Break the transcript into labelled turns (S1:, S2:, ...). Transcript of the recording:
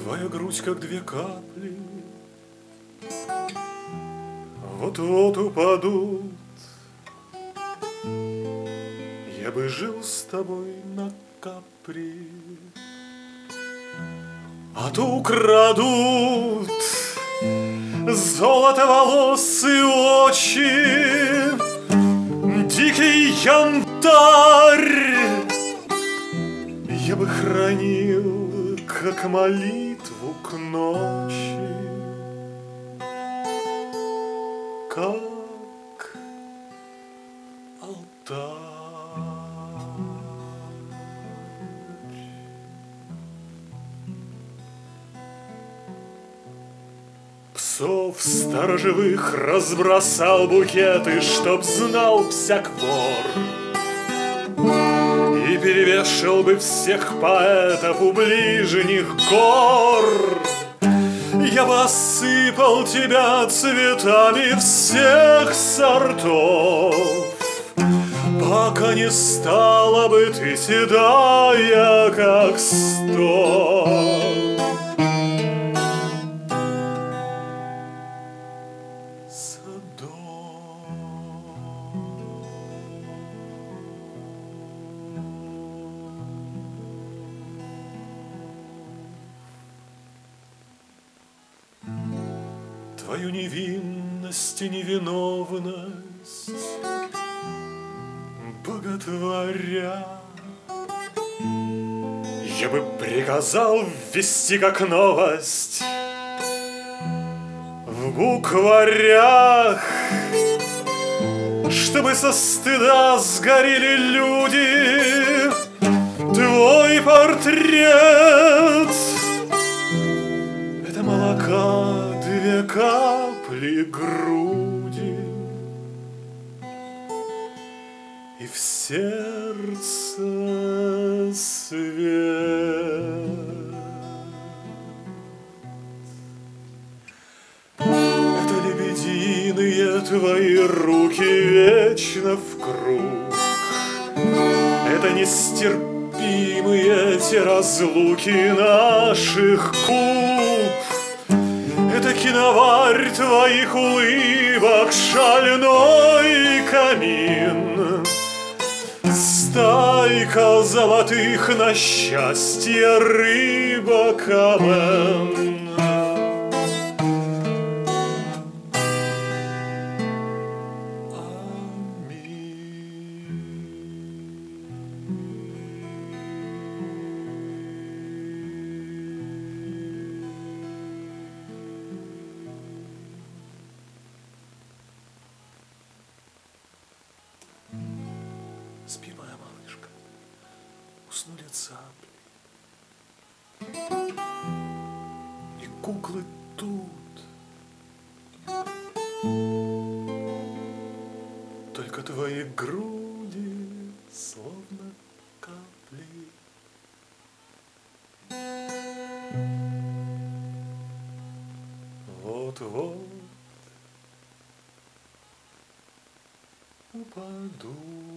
S1: Твоя грудь, как две капли, вот-вот упадут. Я бы жил с тобой на Капри, а то украдут золото волос и очи, дикий янтарь я бы хранил, как молитву к ночи, как алтарь. Псов сторожевых разбросал букеты, чтоб знал всяк вор, и перевешал бы всех поэтов у ближних гор. Я бы осыпал тебя цветами всех сортов, пока не стала бы ты седая, как стол. Твою невинность и невиновность боготворя, я бы приказал ввести как новость в букварях, чтобы со стыда сгорели люди. Твой портрет — это молока две капли груди, и в сердце свет. Это лебединые твои руки вечно в круг, это нестерпимые те разлуки наших губ. Это киноварь твоих улыбок, шальной камин, стайка золотых на счастье рыбок амен. Спи, моя малышка, уснули цапли, и куклы тут. Только твои груди словно капли. Вот-вот упаду.